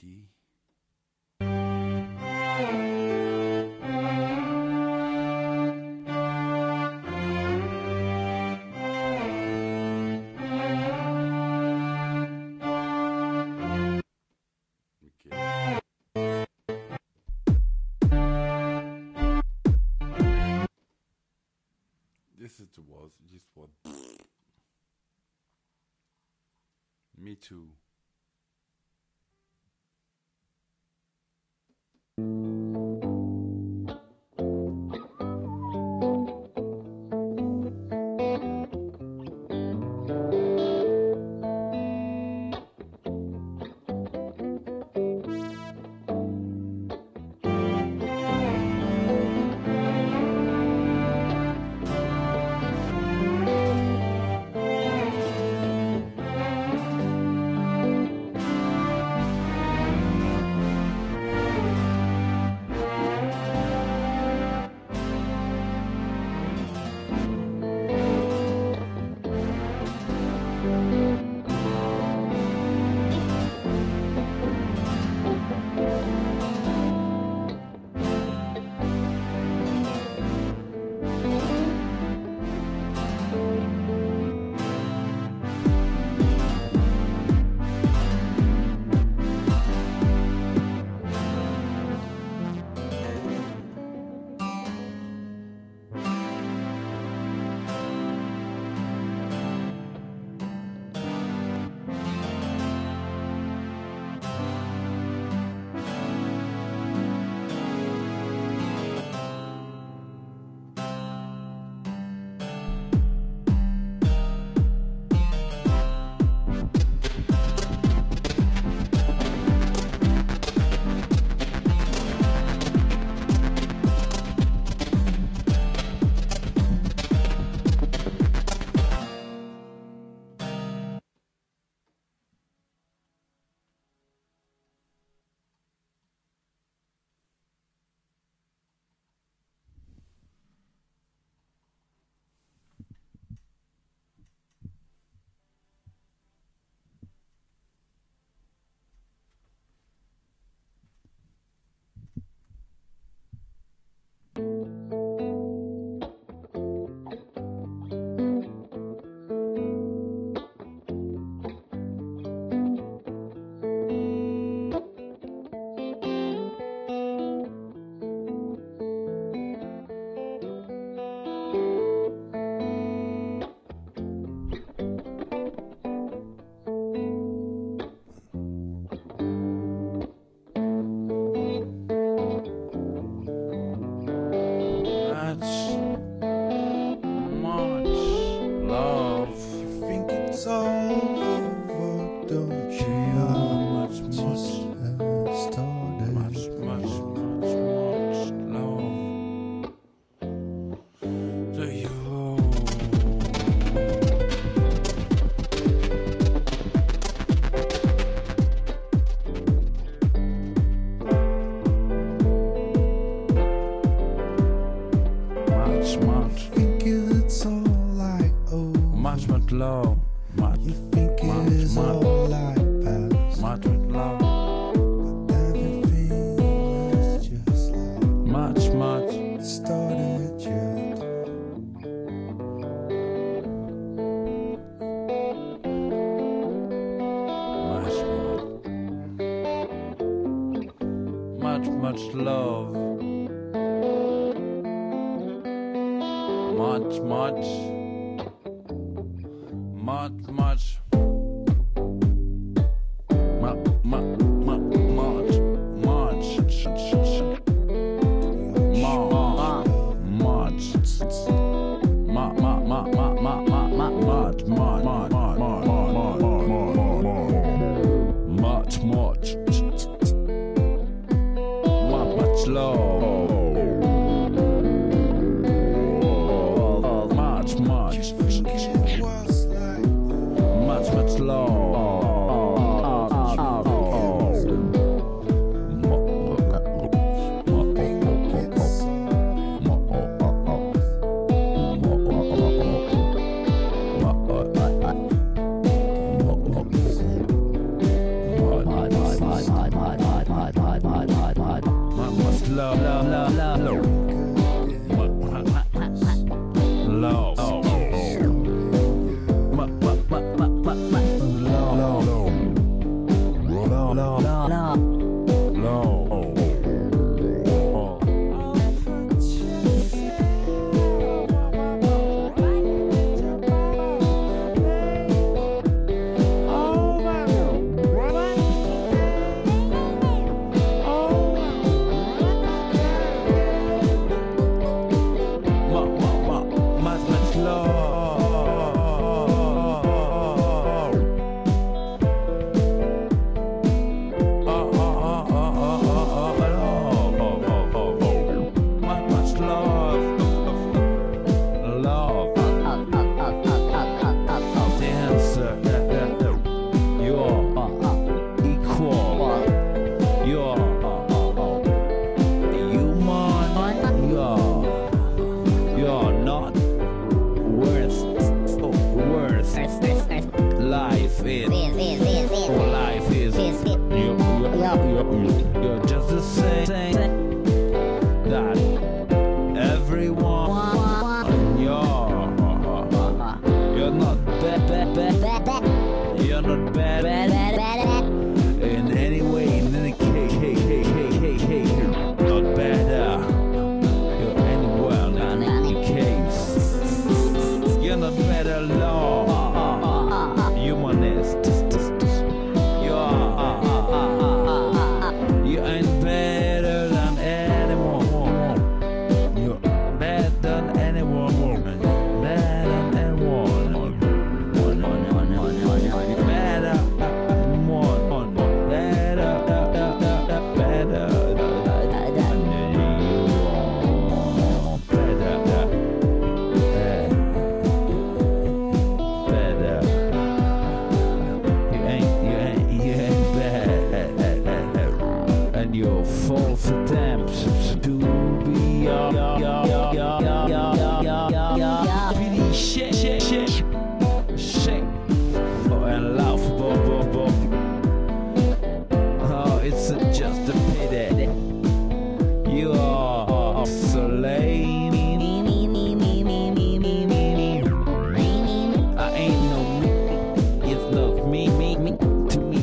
D. Okay. This is the was just what. Me too. For life is you're just the same that everyone you're not bad, you're not bad in any way, in any case, not better. You're anywhere in any case. You're not better, Lord. Humanist. You ain't better than anyone. You're better than anyone. Better than anyone. Better. Your false attempts to be pretty shit and laughable. Oh, it's just a pity. You are so lame. I ain't no me. It's not me. To me.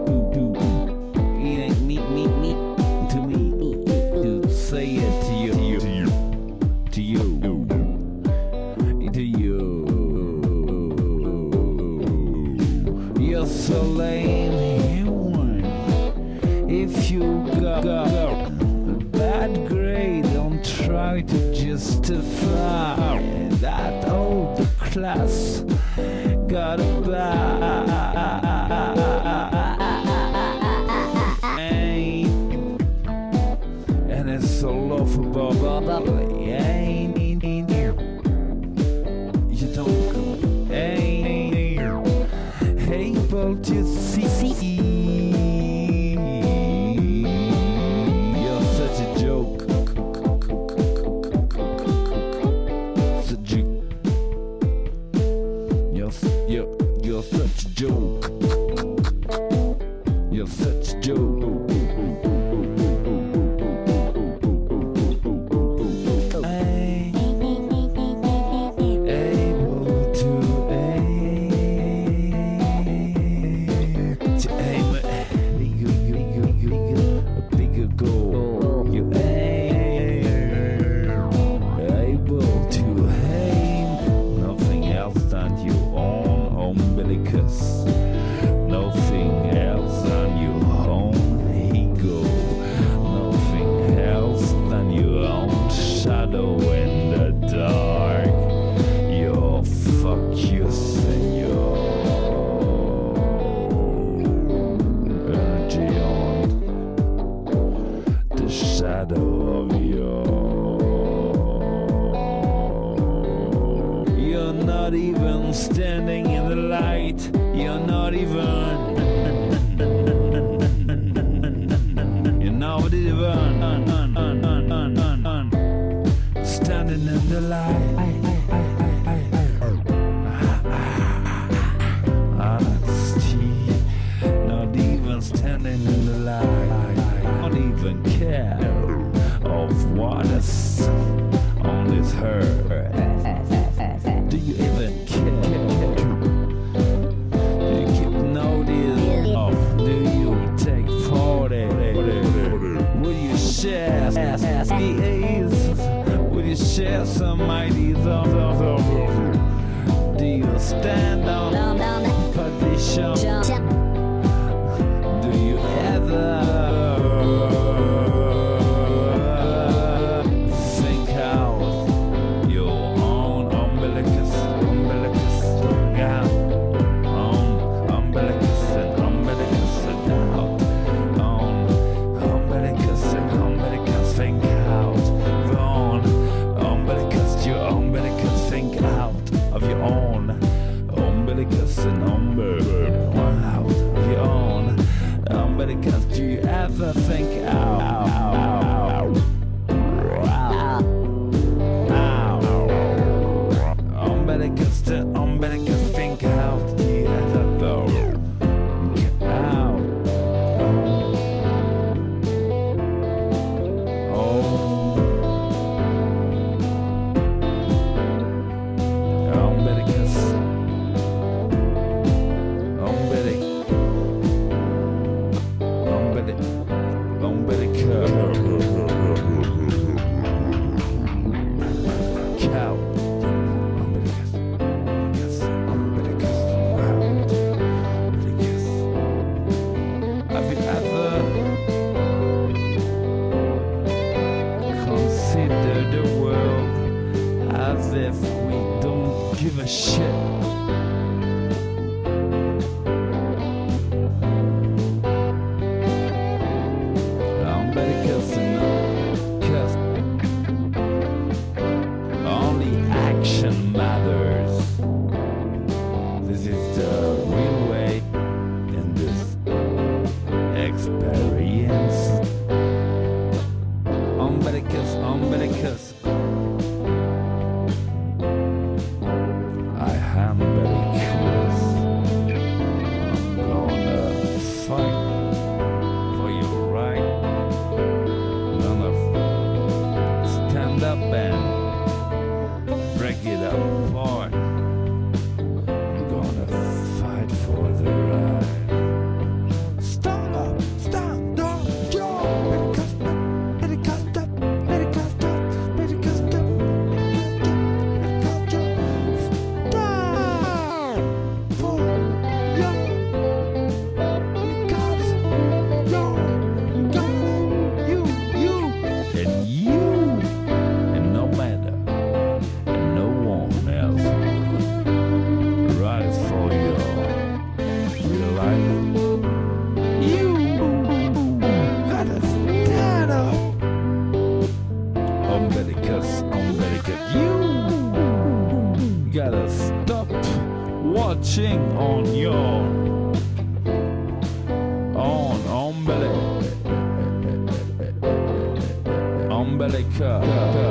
It ain't me. To me. To say it to you. You're so lame, human. If you got a bad grade, don't try to justify that old class got a bad. And it's so laughable. You don't able to see. You're such a joke. You're such a joke. You're such a joke. Nothing else than your own ego. Nothing else than your own shadow in the dark. You're focused and your energy on the shadow of You're not even standing in the light. You're not even. You're not even standing in the light. Honesty. Not even standing in the light. Not even care of what is on this earth. Do you even care? Do you keep notice of? Do you take part? Will you share ideas? Will you share some ideas? Do you stand on position? Do you ever think out your own umbilicus? Umbilicus and out. Umbilicus think out. Wrong. Umbilicus, your umbilicus think out of your own. Umbilicus and out of your own. Umbilicus, do you ever think out? Umbilicus think out. Do you ever go? umbilical.